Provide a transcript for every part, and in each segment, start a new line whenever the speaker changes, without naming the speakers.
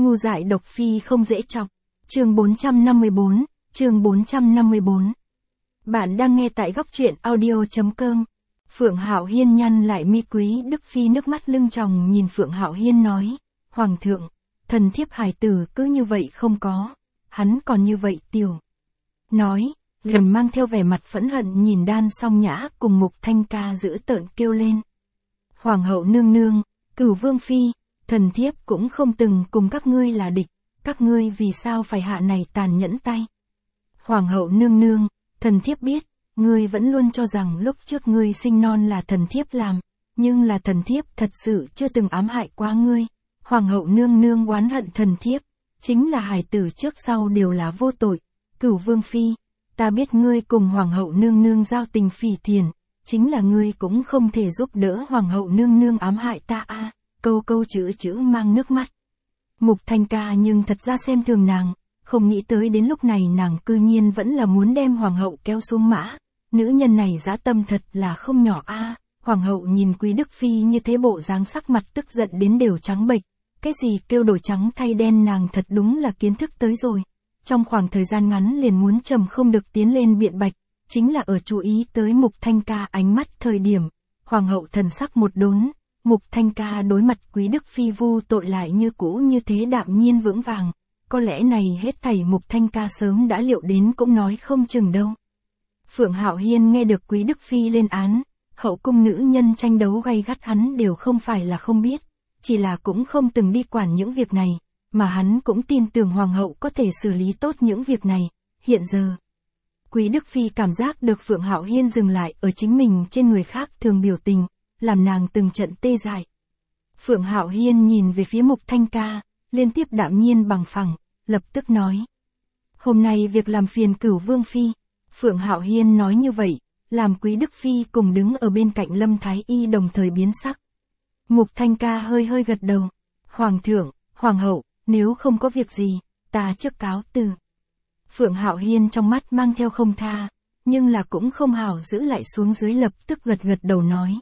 Ngu dại độc phi không dễ chọc. Chương 454, chương 454. Bạn đang nghe tại góc truyện audio.com. Phượng Hạo Hiên nhăn lại mi, Quý Đức Phi nước mắt lưng tròng nhìn Phượng Hạo Hiên nói, Hoàng thượng, thần thiếp hài tử cứ như vậy không có, hắn còn như vậy tiểu. Nói, liền mang theo vẻ mặt phẫn hận nhìn Đan Song Nhã cùng Mục Thanh Ca dữ tợn kêu lên. Hoàng hậu nương nương, Cửu Vương Phi, thần thiếp cũng không từng cùng các ngươi là địch, các ngươi vì sao phải hạ này tàn nhẫn tay. Hoàng hậu nương nương, thần thiếp biết, ngươi vẫn luôn cho rằng lúc trước ngươi sinh non là thần thiếp làm, nhưng là thần thiếp thật sự chưa từng ám hại qua ngươi. Hoàng hậu nương nương oán hận thần thiếp, chính là hài tử trước sau đều là vô tội. Cửu Vương Phi, ta biết ngươi cùng Hoàng hậu nương nương giao tình phỉ thiền, chính là ngươi cũng không thể giúp đỡ Hoàng hậu nương nương ám hại ta a. Câu câu chữ mang nước mắt. Mục Thanh Ca nhưng thật ra xem thường nàng, không nghĩ tới đến lúc này nàng cư nhiên vẫn là muốn đem Hoàng hậu kéo xuống mã. Nữ nhân này dã tâm thật là không nhỏ a. Hoàng hậu nhìn Quý Đức Phi như thế bộ dáng sắc mặt tức giận đến đều trắng bệch. Cái gì kêu đổi trắng thay đen nàng thật đúng là kiến thức tới rồi. Trong khoảng thời gian ngắn liền muốn trầm không được tiến lên biện bạch, chính là ở chú ý tới Mục Thanh Ca ánh mắt thời điểm. Hoàng hậu thần sắc một đốn, Mục Thanh Ca đối mặt Quý Đức Phi vu tội lại như cũ như thế đạm nhiên vững vàng. Có lẽ này hết thảy Mục Thanh Ca sớm đã liệu đến cũng nói không chừng đâu. Phượng Hạo Hiên nghe được Quý Đức Phi lên án, hậu cung nữ nhân tranh đấu gay gắt hắn đều không phải là không biết, chỉ là cũng không từng đi quản những việc này, mà hắn cũng tin tưởng Hoàng hậu có thể xử lý tốt những việc này. Hiện giờ, Quý Đức Phi cảm giác được Phượng Hạo Hiên dừng lại ở chính mình trên người khác thường biểu tình, làm nàng từng trận tê dại. Phượng Hạo Hiên nhìn về phía Mục Thanh Ca, liên tiếp đạm nhiên bằng phẳng, lập tức nói. Hôm nay việc làm phiền Cửu Vương Phi. Phượng Hạo Hiên nói như vậy, làm Quý Đức Phi cùng đứng ở bên cạnh Lâm Thái Y đồng thời biến sắc. Mục Thanh Ca hơi hơi gật đầu. Hoàng thượng, Hoàng hậu, nếu không có việc gì, ta trước cáo từ. Phượng Hạo Hiên trong mắt mang theo không tha, nhưng là cũng không hảo giữ lại xuống dưới, lập tức gật đầu nói.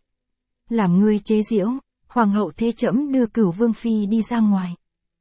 Làm ngươi chế giễu, Hoàng hậu thế trẫm đưa Cửu Vương Phi đi ra ngoài.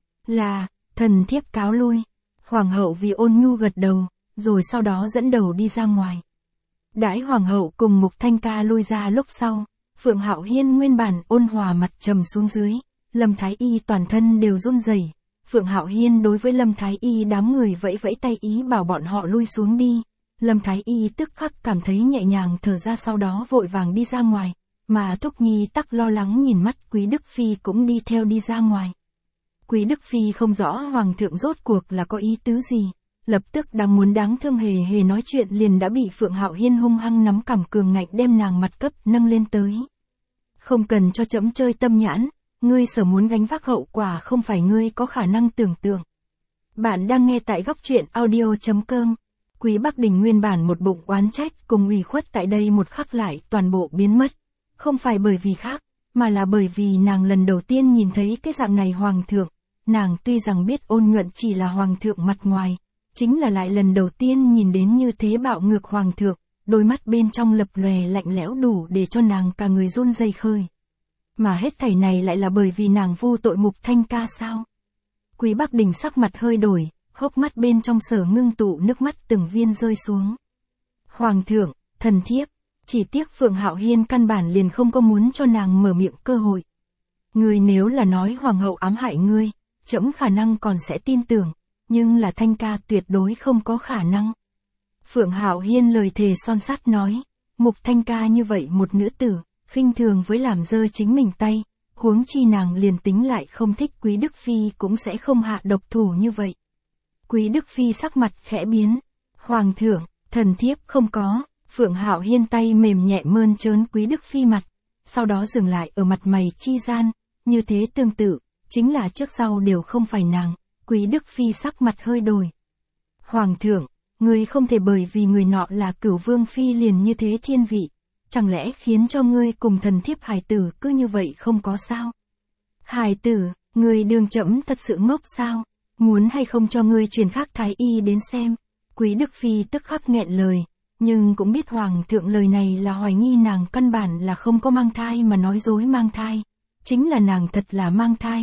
Là, thần thiếp cáo lui. Hoàng hậu vì ôn nhu gật đầu, rồi sau đó dẫn đầu đi ra ngoài. Đãi Hoàng hậu cùng Mục Thanh Ca lui ra lúc sau, Phượng Hạo Hiên nguyên bản ôn hòa mặt trầm xuống dưới, Lâm Thái Y toàn thân đều run rẩy. Phượng Hạo Hiên đối với Lâm Thái Y đám người vẫy vẫy tay ý bảo bọn họ lui xuống đi. Lâm Thái Y tức khắc cảm thấy nhẹ nhàng thở ra, sau đó vội vàng đi ra ngoài, mà Thúc Nhi tắc lo lắng nhìn mắt Quý Đức Phi cũng đi theo đi ra ngoài. Quý Đức Phi không rõ Hoàng thượng rốt cuộc là có ý tứ gì, lập tức đang muốn đáng thương hề nói chuyện liền đã bị Phượng Hạo Hiên hung hăng nắm cằm cường ngạnh đem nàng mặt cấp nâng lên tới. Không cần cho trẫm chơi tâm nhãn, ngươi sở muốn gánh vác hậu quả không phải ngươi có khả năng tưởng tượng. Bạn đang nghe tại góc truyện audio.com. Quý Bắc Đình nguyên bản một bụng oán trách cùng ủy khuất tại đây một khắc lại toàn bộ biến mất. Không phải bởi vì khác, mà là bởi vì nàng lần đầu tiên nhìn thấy cái dạng này Hoàng thượng. Nàng tuy rằng biết Ôn Nhuận chỉ là Hoàng thượng mặt ngoài, chính là lại lần đầu tiên nhìn đến như thế bạo ngược Hoàng thượng, đôi mắt bên trong lập lòe lạnh lẽo đủ để cho nàng cả người run rẩy khơi. Mà hết thảy này lại là bởi vì nàng vu tội Mục Thanh Ca sao? Quý Bắc Đình sắc mặt hơi đổi, hốc mắt bên trong sở ngưng tụ nước mắt từng viên rơi xuống. Hoàng thượng, thần thiếp, chỉ tiếc Phượng Hạo Hiên căn bản liền không có muốn cho nàng mở miệng cơ hội. Ngươi nếu là nói Hoàng hậu ám hại ngươi, trẫm khả năng còn sẽ tin tưởng, nhưng là Thanh Ca tuyệt đối không có khả năng. Phượng Hạo Hiên lời thề son sắt nói, Mục Thanh Ca như vậy một nữ tử, khinh thường với làm dơ chính mình tay, huống chi nàng liền tính lại không thích Quý Đức Phi cũng sẽ không hạ độc thủ như vậy. Quý Đức Phi sắc mặt khẽ biến. Hoàng thượng, thần thiếp không có. Phượng Hạo Hiên tay mềm nhẹ mơn trớn Quý Đức Phi mặt, sau đó dừng lại ở mặt mày chi gian, như thế tương tự, chính là trước sau đều không phải nàng. Quý Đức Phi sắc mặt hơi đổi. Hoàng thượng, ngươi không thể bởi vì người nọ là Cửu Vương Phi liền như thế thiên vị, chẳng lẽ khiến cho ngươi cùng thần thiếp hài tử cứ như vậy không có sao? Hài tử, ngươi đường trẫm thật sự ngốc sao? Muốn hay không cho ngươi truyền khác thái y đến xem? Quý Đức Phi tức khắc nghẹn lời, nhưng cũng biết Hoàng thượng lời này là hoài nghi nàng căn bản là không có mang thai mà nói dối mang thai. Chính là nàng thật là mang thai,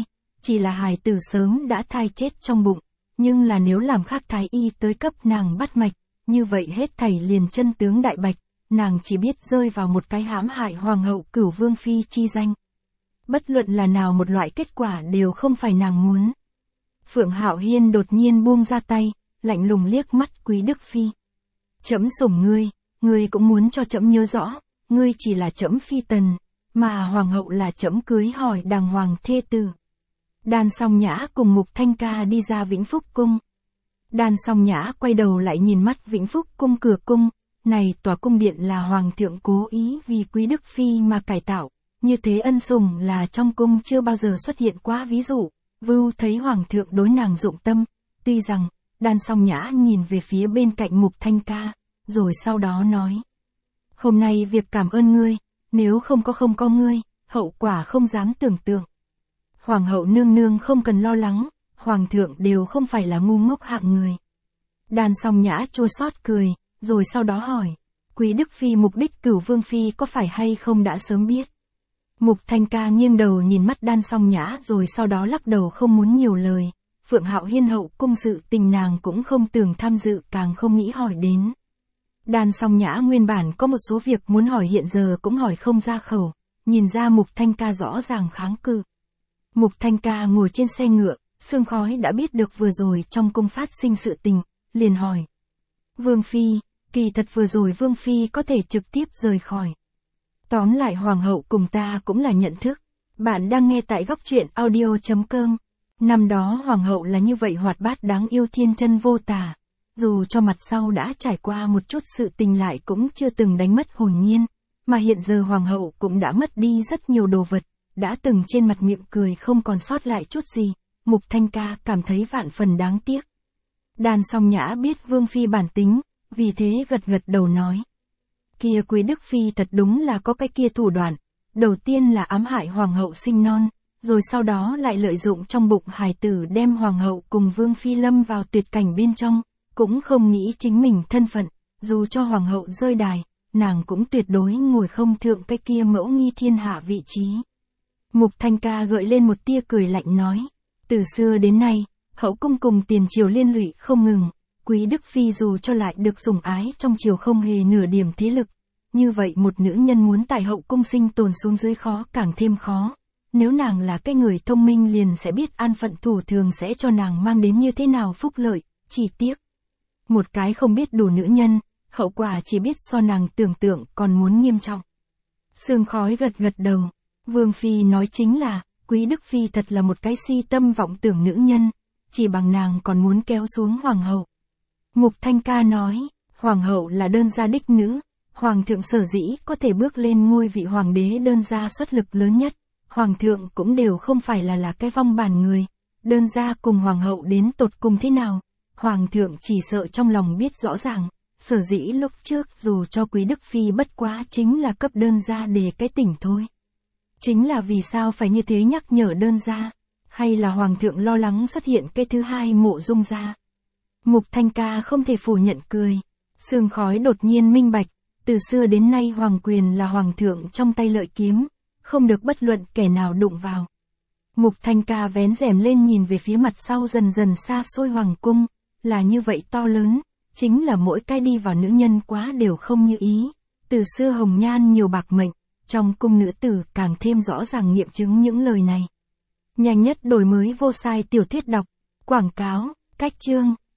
chỉ là hài tử sớm đã thai chết trong bụng, nhưng là nếu làm khác thái y tới cấp nàng bắt mạch, như vậy hết thảy liền chân tướng đại bạch, nàng chỉ biết rơi vào một cái hãm hại hoàng hậu Cửu Vương Phi chi danh. Bất luận là nào một loại kết quả đều không phải nàng muốn. Phượng Hạo Hiên đột nhiên buông ra tay, lạnh lùng liếc mắt Quý Đức Phi. Trẫm sủng ngươi cũng muốn cho trẫm nhớ rõ, ngươi chỉ là trẫm phi tần, mà hoàng hậu là trẫm cưới hỏi đàng hoàng thê tử. Đan Song Nhã cùng Mục Thanh Ca đi ra Vĩnh Phúc cung. Đan Song Nhã quay đầu lại nhìn mắt Vĩnh Phúc cung cửa cung, này tòa cung điện là hoàng thượng cố ý vì Quý Đức Phi mà cải tạo, như thế ân sủng là trong cung chưa bao giờ xuất hiện qua ví dụ. Vưu thấy hoàng thượng đối nàng dụng tâm, tuy rằng, Đan Song Nhã nhìn về phía bên cạnh Mục Thanh Ca, rồi sau đó nói. Hôm nay việc cảm ơn ngươi, nếu không có ngươi, hậu quả không dám tưởng tượng. Hoàng hậu nương nương không cần lo lắng, hoàng thượng đều không phải là ngu ngốc hạng người. Đan Song Nhã chua xót cười, rồi sau đó hỏi, Quý Đức Phi mục đích Cửu Vương Phi có phải hay không đã sớm biết. Mục Thanh Ca nghiêng đầu nhìn mắt Đan Song Nhã rồi sau đó lắc đầu không muốn nhiều lời. Phượng Hạo Hiên hậu cung sự tình nàng cũng không tưởng tham dự, càng không nghĩ hỏi đến. Đan Song Nhã nguyên bản có một số việc muốn hỏi hiện giờ cũng hỏi không ra khẩu, nhìn ra Mục Thanh Ca rõ ràng kháng cự. Mục Thanh Ca ngồi trên xe ngựa, Sương Khói đã biết được vừa rồi trong cung phát sinh sự tình, liền hỏi. Vương Phi, kỳ thật vừa rồi Vương Phi có thể trực tiếp rời khỏi. Tóm lại hoàng hậu cùng ta cũng là nhận thức. Bạn đang nghe tại góc truyện audio.com. Năm đó hoàng hậu là như vậy hoạt bát đáng yêu thiên chân vô tả. Dù cho mặt sau đã trải qua một chút sự tình lại cũng chưa từng đánh mất hồn nhiên. Mà hiện giờ hoàng hậu cũng đã mất đi rất nhiều đồ vật, đã từng trên mặt miệng cười không còn sót lại chút gì. Mục Thanh Ca cảm thấy vạn phần đáng tiếc. Đan Song Nhã biết Vương Phi bản tính, vì thế gật gật đầu nói. Kia Quý Đức Phi thật đúng là có cái kia thủ đoạn, đầu tiên là ám hại hoàng hậu sinh non, rồi sau đó lại lợi dụng trong bụng hài tử đem hoàng hậu cùng Vương Phi lâm vào tuyệt cảnh bên trong, cũng không nghĩ chính mình thân phận, dù cho hoàng hậu rơi đài, nàng cũng tuyệt đối ngồi không thượng cái kia mẫu nghi thiên hạ vị trí. Mục Thanh Ca gợi lên một tia cười lạnh nói, từ xưa đến nay, hậu cung cùng tiền triều liên lụy không ngừng. Quý Đức Phi dù cho lại được sủng ái trong triều không hề nửa điểm thế lực, như vậy một nữ nhân muốn tại hậu cung sinh tồn xuống dưới khó càng thêm khó. Nếu nàng là cái người thông minh liền sẽ biết an phận thủ thường sẽ cho nàng mang đến như thế nào phúc lợi, chỉ tiếc. Một cái không biết đủ nữ nhân, hậu quả chỉ biết so nàng tưởng tượng còn muốn nghiêm trọng. Sương Khói gật gật đầu, Vương Phi nói chính là, Quý Đức Phi thật là một cái si tâm vọng tưởng nữ nhân, chỉ bằng nàng còn muốn kéo xuống hoàng hậu. Mục Thanh Ca nói, hoàng hậu là đơn gia đích nữ, hoàng thượng sở dĩ có thể bước lên ngôi vị hoàng đế đơn gia xuất lực lớn nhất, hoàng thượng cũng đều không phải là cái vong bản người, đơn gia cùng hoàng hậu đến tột cùng thế nào, hoàng thượng chỉ sợ trong lòng biết rõ ràng, sở dĩ lúc trước dù cho Quý Đức Phi bất quá chính là cấp đơn gia để cái tỉnh thôi. Chính là vì sao phải như thế nhắc nhở đơn gia, hay là hoàng thượng lo lắng xuất hiện cái thứ hai Mộ Dung gia. Mục Thanh Ca không thể phủ nhận cười. Sương Khói đột nhiên minh bạch, từ xưa đến nay hoàng quyền là hoàng thượng trong tay lợi kiếm, không được bất luận kẻ nào đụng vào. Mục Thanh Ca vén rèm lên nhìn về phía mặt sau dần dần xa xôi hoàng cung, là như vậy to lớn, chính là mỗi cái đi vào nữ nhân quá đều không như ý. Từ xưa hồng nhan nhiều bạc mệnh, trong cung nữ tử càng thêm rõ ràng nghiệm chứng những lời này. Nhanh nhất đổi mới vô sai tiểu thuyết đọc, quảng cáo, cách chương.